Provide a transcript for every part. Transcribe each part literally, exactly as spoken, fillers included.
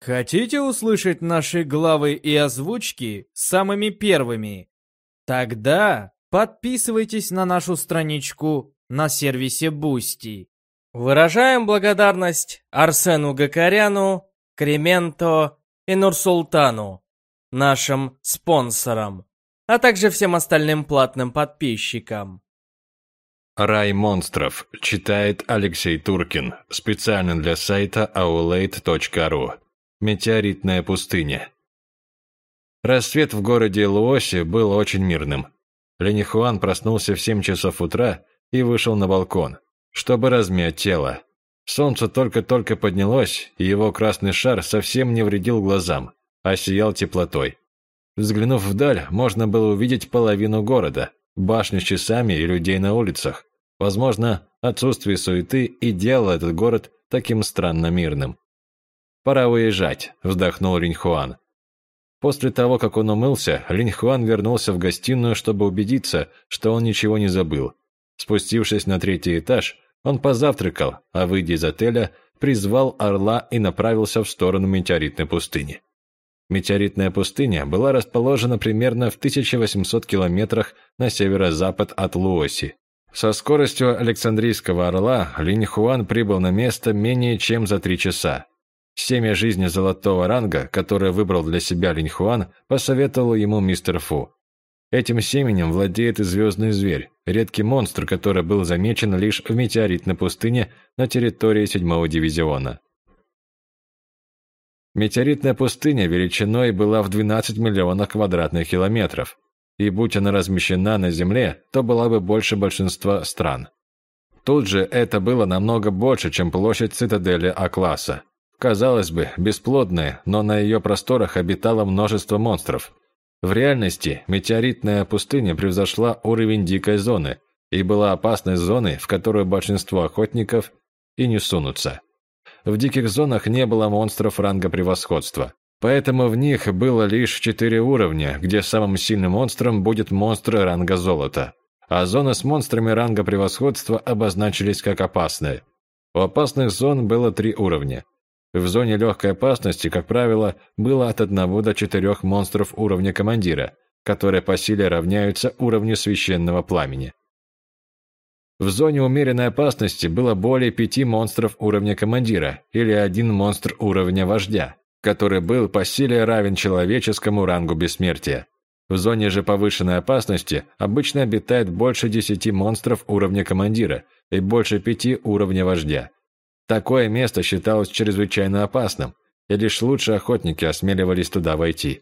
Хотите услышать наши главы и озвучки самыми первыми? Тогда подписывайтесь на нашу страничку на сервисе Boosty. Выражаем благодарность Арсену Гакаряну, Кременто и Нурсултану, нашим спонсорам, а также всем остальным платным подписчикам. «Рай монстров» читает Алексей Туркин, специально для сайта аулейт точка ру. Метеоритная пустыня. Рассвет в городе Луоси был очень мирным. Линьхуан проснулся в семь часов утра и вышел на балкон, чтобы размять тело. Солнце только-только поднялось, и его красный шар совсем не вредил глазам, а сиял теплотой. Взглянув вдаль, можно было увидеть половину города, башни с часами и людей на улицах. Возможно, отсутствие суеты и делало этот город таким странно мирным. «Пора уезжать», – вздохнул Линьхуан. После того, как он умылся, Линьхуан вернулся в гостиную, чтобы убедиться, что он ничего не забыл. Спустившись на третий этаж, он позавтракал, а, выйдя из отеля, призвал орла и направился в сторону метеоритной пустыни. Метеоритная пустыня была расположена примерно в тысяча восьмисот километрах на северо-запад от Луоси. Со скоростью Александрийского орла Линьхуан прибыл на место менее чем за три часа. Семя жизни золотого ранга, которое выбрал для себя Линьхуан, посоветовал ему мистер Фу. Этим семенем владеет и звездный зверь, редкий монстр, который был замечен лишь в метеоритной пустыне на территории седьмого дивизиона. Метеоритная пустыня величиной была в двенадцать миллионов квадратных километров, и будь она размещена на Земле, то была бы больше большинства стран. Тут же это было намного больше, чем площадь цитадели А-класса. Казалось бы, бесплодная, но на ее просторах обитало множество монстров. В реальности метеоритная пустыня превзошла уровень дикой зоны и была опасной зоной, в которую большинство охотников и не сунутся. В диких зонах не было монстров ранга превосходства, поэтому в них было лишь четыре уровня, где самым сильным монстром будет монстр ранга золота, а зоны с монстрами ранга превосходства обозначились как опасные. У опасных зон было три уровня. В зоне легкой опасности, как правило, было от одного до четырех монстров уровня командира, которые по силе равняются уровню священного пламени. В зоне умеренной опасности было более пяти монстров уровня командира или один монстр уровня вождя, который был по силе равен человеческому рангу бессмертия. В зоне же повышенной опасности обычно обитает больше десяти монстров уровня командира и больше пяти уровня вождя. Такое место считалось чрезвычайно опасным, и лишь лучшие охотники осмеливались туда войти.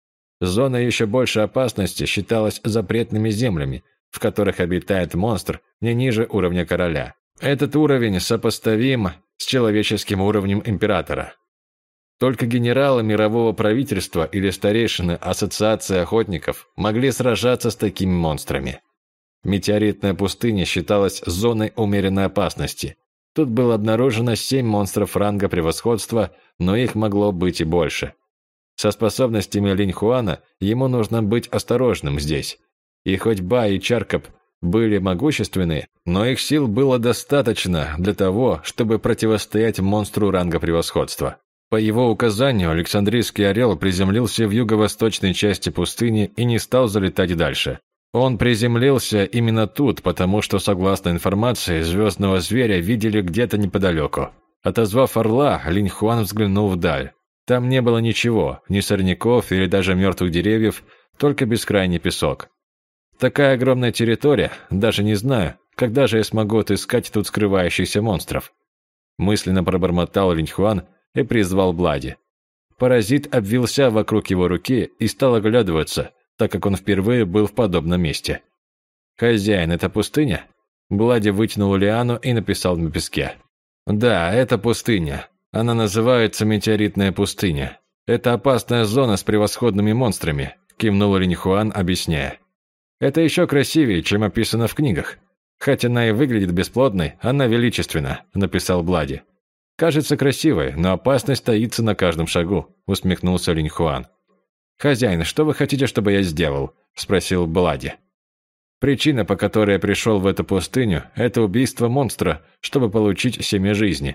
Зона еще большей опасности считалась запретными землями, в которых обитает монстр не ниже уровня короля. Этот уровень сопоставим с человеческим уровнем императора. Только генералы мирового правительства или старейшины ассоциации охотников могли сражаться с такими монстрами. Метеоритная пустыня считалась зоной умеренной опасности. Тут было обнаружено семь монстров ранга превосходства, но их могло быть и больше. Со способностями Линьхуана ему нужно быть осторожным здесь. И хоть Ба и Чаркоп были могущественны, но их сил было достаточно для того, чтобы противостоять монстру ранга превосходства. По его указанию Александрийский орел приземлился в юго-восточной части пустыни и не стал залетать дальше. Он приземлился именно тут, потому что, согласно информации, звездного зверя видели где-то неподалеку. Отозвав орла, Линьхуан взглянул вдаль. Там не было ничего, ни сорняков или даже мертвых деревьев, только бескрайний песок. Такая огромная территория, даже не знаю, когда же я смогу отыскать тут скрывающихся монстров. Мысленно пробормотал Линьхуан и призвал Блади. Паразит обвился вокруг его руки и стал оглядываться, так как он впервые был в подобном месте. «Хозяин, это пустыня?» Блади вытянул лиану и написал на песке. «Да, это пустыня. Она называется Метеоритная пустыня. Это опасная зона с превосходными монстрами», кивнул Линьхуан, объясняя. «Это еще красивее, чем описано в книгах. Хотя она и выглядит бесплодной, она величественна», написал Блади. «Кажется красивой, но опасность таится на каждом шагу», усмехнулся Линьхуан. «Хозяин, что вы хотите, чтобы я сделал?» – спросил Блади. «Причина, по которой я пришел в эту пустыню, это убийство монстра, чтобы получить семя жизни.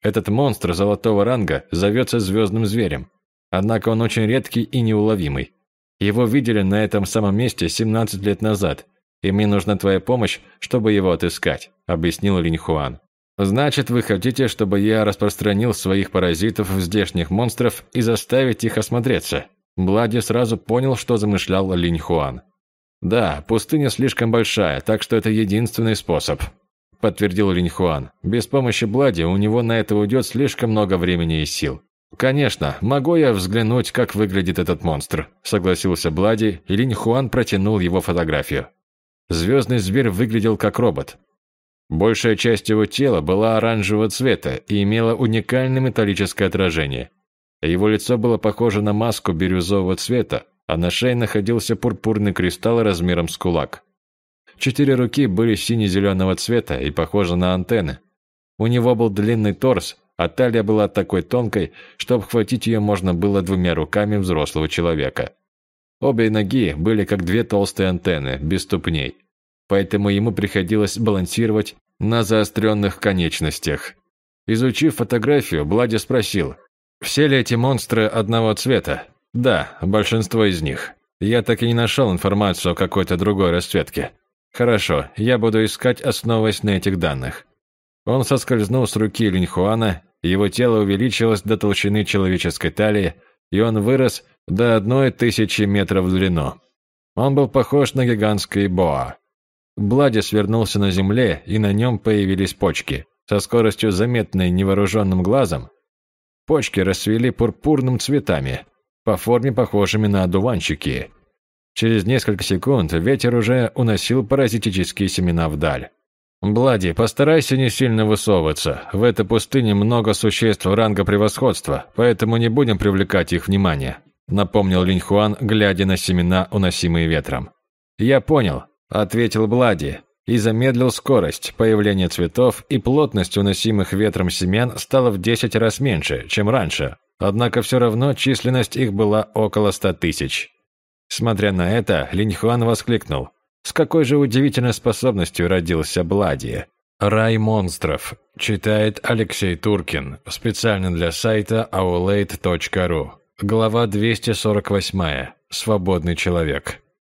Этот монстр золотого ранга зовется звездным зверем. Однако он очень редкий и неуловимый. Его видели на этом самом месте семнадцать лет назад, и мне нужна твоя помощь, чтобы его отыскать», – объяснил Линь Хуан. «Значит, вы хотите, чтобы я распространил своих паразитов в здешних монстров и заставить их осмотреться?» Блади сразу понял, что замышлял Линь Хуан. «Да, пустыня слишком большая, так что это единственный способ», – подтвердил Линь Хуан. «Без помощи Блади у него на это уйдет слишком много времени и сил». «Конечно, могу я взглянуть, как выглядит этот монстр», – согласился Блади, и Линь Хуан протянул его фотографию. Звездный зверь выглядел как робот. Большая часть его тела была оранжевого цвета и имела уникальное металлическое отражение. Его лицо было похоже на маску бирюзового цвета, а на шее находился пурпурный кристалл размером с кулак. Четыре руки были сине-зеленого цвета и похожи на антенны. У него был длинный торс, а талия была такой тонкой, что обхватить ее можно было двумя руками взрослого человека. Обе ноги были как две толстые антенны, без ступней, поэтому ему приходилось балансировать на заостренных конечностях. Изучив фотографию, Блади спросил: «Все ли эти монстры одного цвета?» «Да, большинство из них. Я так и не нашел информацию о какой-то другой расцветке». «Хорошо, я буду искать, основываясь на этих данных». Он соскользнул с руки Линь Хуана, его тело увеличилось до толщины человеческой талии, и он вырос до одной тысячи метров в длину. Он был похож на гигантский боа. Блади свернулся на земле, и на нем появились почки. Со скоростью, заметной невооруженным глазом, почки расцвели пурпурным цветами, по форме похожими на одуванчики. Через несколько секунд ветер уже уносил паразитические семена вдаль. «Блади, постарайся не сильно высовываться. В этой пустыне много существ ранга превосходства, поэтому не будем привлекать их внимание», – напомнил Линь Хуан, глядя на семена, уносимые ветром. «Я понял», – ответил Блади, и замедлил скорость. Появление цветов и плотность уносимых ветром семян стало в десять раз меньше, чем раньше, однако все равно численность их была около ста тысяч. Смотря на это, Линь Хуан воскликнул: «С какой же удивительной способностью родился Блади!» «Рай монстров», читает Алексей Туркин, специально для сайта аулейт точка ру. Глава двести сорок восемь. Свободный человек.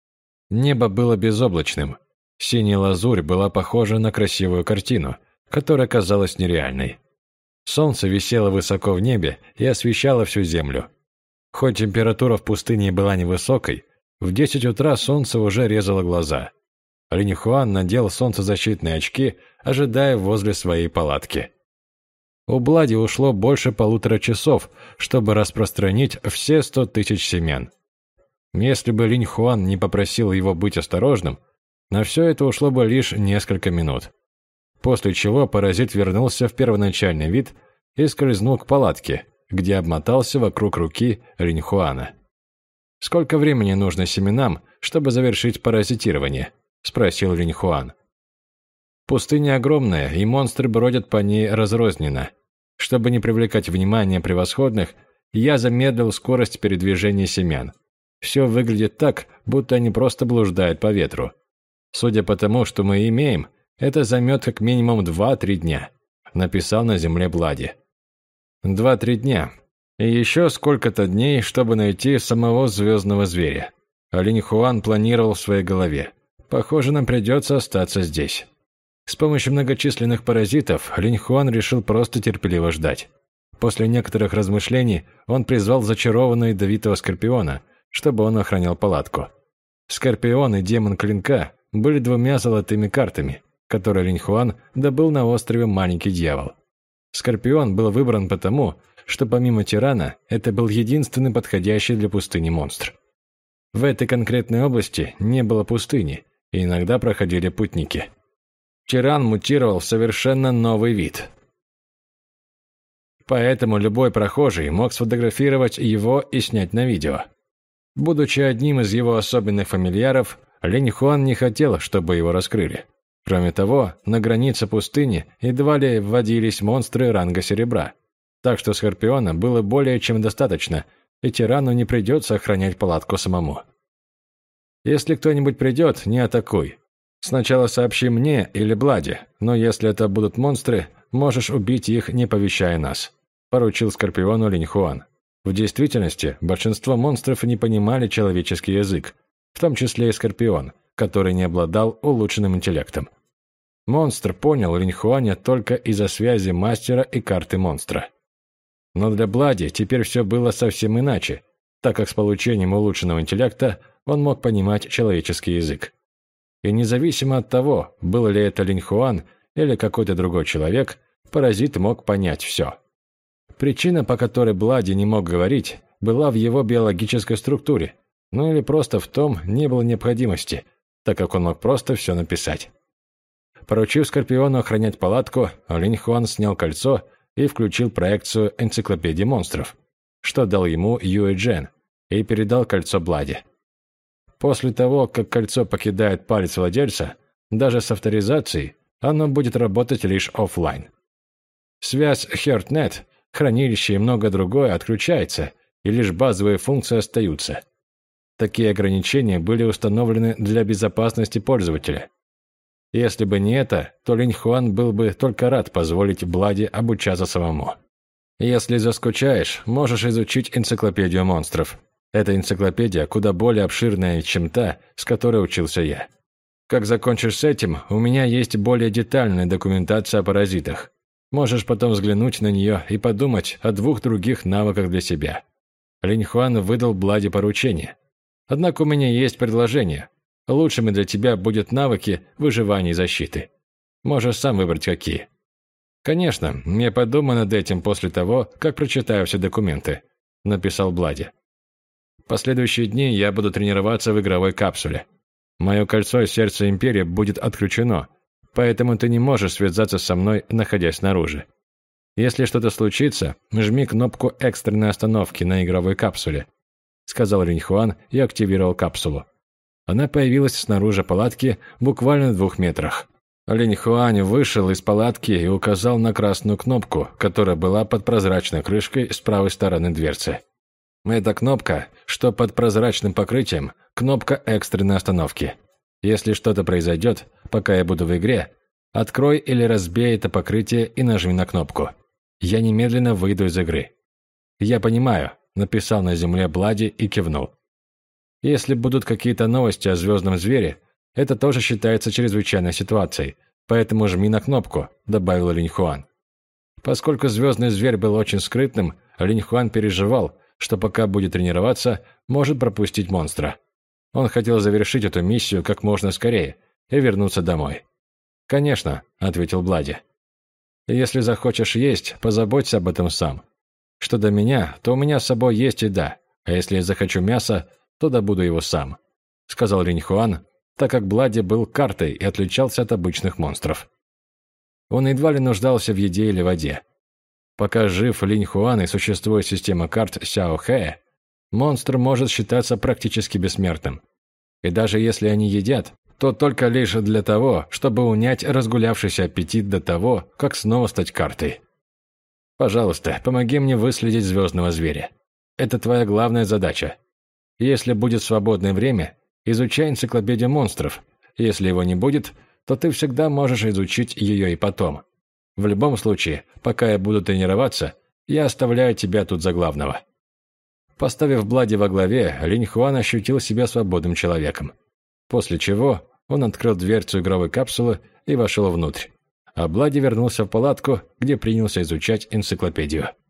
Небо было безоблачным. Синяя лазурь была похожа на красивую картину, которая казалась нереальной. Солнце висело высоко в небе и освещало всю землю. Хоть температура в пустыне была невысокой, в десять утра солнце уже резало глаза. Линь Хуан надел солнцезащитные очки, ожидая возле своей палатки. У Блади ушло больше полутора часов, чтобы распространить все сто тысяч семян. Если бы Линь Хуан не попросил его быть осторожным, на все это ушло бы лишь несколько минут. После чего паразит вернулся в первоначальный вид и скользнул к палатке, где обмотался вокруг руки Линь Хуана. «Сколько времени нужно семенам, чтобы завершить паразитирование?» – спросил Линь Хуан. «Пустыня огромная, и монстры бродят по ней разрозненно. Чтобы не привлекать внимание превосходных, я замедлил скорость передвижения семян. Все выглядит так, будто они просто блуждают по ветру. Судя по тому, что мы имеем, это займет как минимум два-три дня», – написал на земле Блади. «Два-три дня. И еще сколько-то дней, чтобы найти самого звездного зверя». Линь Хуан планировал в своей голове. «Похоже, нам придется остаться здесь». С помощью многочисленных паразитов Линь Хуан решил просто терпеливо ждать. После некоторых размышлений он призвал зачарованного ядовитого скорпиона, чтобы он охранял палатку. Скорпион и демон клинка были двумя золотыми картами, которые Линь Хуан добыл на острове Маленький Дьявол. Скорпион был выбран потому, что помимо тирана, это был единственный подходящий для пустыни монстр. В этой конкретной области не было пустыни, и иногда проходили путники. Тиран мутировал в совершенно новый вид. Поэтому любой прохожий мог сфотографировать его и снять на видео. Будучи одним из его особенных фамильяров, Линь Хуан не хотел, чтобы его раскрыли. Кроме того, на границе пустыни едва ли вводились монстры ранга серебра. Так что Скорпиона было более чем достаточно, и тирану не придется охранять палатку самому. «Если кто-нибудь придет, не атакуй. Сначала сообщи мне или Блади, но если это будут монстры, Можешь убить их, не повещая нас», – поручил Скорпиону Линь Хуан. В действительности, большинство монстров не понимали человеческий язык, в том числе и Скорпион, который не обладал улучшенным интеллектом. Монстр понял Линь Хуаня только из-за связи мастера и карты монстра. Но для Блади теперь все было совсем иначе, так как с получением улучшенного интеллекта он мог понимать человеческий язык. И независимо от того, был ли это Линь Хуан или какой-то другой человек, паразит мог понять все. Причина, по которой Блади не мог говорить, была в его биологической структуре, ну или просто в том не было необходимости, так как он мог просто все написать. Поручив Скорпиону охранять палатку, Линь Хуан снял кольцо и включил проекцию энциклопедии монстров, что дал ему Юэ Джен, и передал кольцо Блади. После того, как кольцо покидает палец владельца, даже с авторизацией, оно будет работать лишь офлайн. Связь HeartNet, хранилище и многое другое отключается, и лишь базовые функции остаются. Такие ограничения были установлены для безопасности пользователя. Если бы не это, то Линь Хуан был бы только рад позволить Блади обучаться самому. Если заскучаешь, можешь изучить энциклопедию монстров. Эта энциклопедия куда более обширная, чем та, с которой учился я. Как закончишь с этим, у меня есть более детальная документация о паразитах. Можешь потом взглянуть на нее и подумать о двух других навыках для себя. Линь Хуан выдал Блади поручение. Однако у меня есть предложение. Лучшими для тебя будут навыки выживания и защиты. Можешь сам выбрать какие. Конечно, я подумаю над этим после того, как прочитаю все документы, написал Блади. В последующие дни я буду тренироваться в игровой капсуле. Мое кольцо из сердца Империи будет отключено, поэтому ты не можешь связаться со мной, находясь снаружи. Если что-то случится, жми кнопку экстренной остановки на игровой капсуле, сказал Линь Хуан и активировал капсулу. Она появилась снаружи палатки, буквально в двух метрах. Линь Хуань вышел из палатки и указал на красную кнопку, которая была под прозрачной крышкой с правой стороны дверцы. Эта кнопка, что под прозрачным покрытием, кнопка экстренной остановки. Если что-то произойдет, пока я буду в игре, открой или разбей это покрытие и нажми на кнопку. Я немедленно выйду из игры. Я понимаю, написал на земле Блади и кивнул. Если будут какие-то новости о звездном звере, это тоже считается чрезвычайной ситуацией, поэтому жми на кнопку, добавил Линь Хуан. Поскольку звездный зверь был очень скрытным, Линь Хуан переживал, что пока будет тренироваться, может пропустить монстра. Он хотел завершить эту миссию как можно скорее и вернуться домой. «Конечно», — ответил Блади. «Если захочешь есть, позаботься об этом сам. Что до меня, то у меня с собой есть еда, а если я захочу мяса, то добуду его сам», — сказал Линь Хуан, так как Блади был картой и отличался от обычных монстров. Он едва ли нуждался в еде или воде. Пока жив Линь Хуан и существует система карт Сяо Хэя, монстр может считаться практически бессмертным. И даже если они едят, то только лишь для того, чтобы унять разгулявшийся аппетит до того, как снова стать картой. Пожалуйста, помоги мне выследить звездного зверя. Это твоя главная задача. Если будет свободное время, изучай энциклопедию монстров. Если его не будет, то ты всегда можешь изучить ее и потом. В любом случае, пока я буду тренироваться, я оставляю тебя тут за главного». Поставив Блади во главе, Линь Хуан ощутил себя свободным человеком. После чего он открыл дверцу игровой капсулы и вошел внутрь. А Блади вернулся в палатку, где принялся изучать энциклопедию.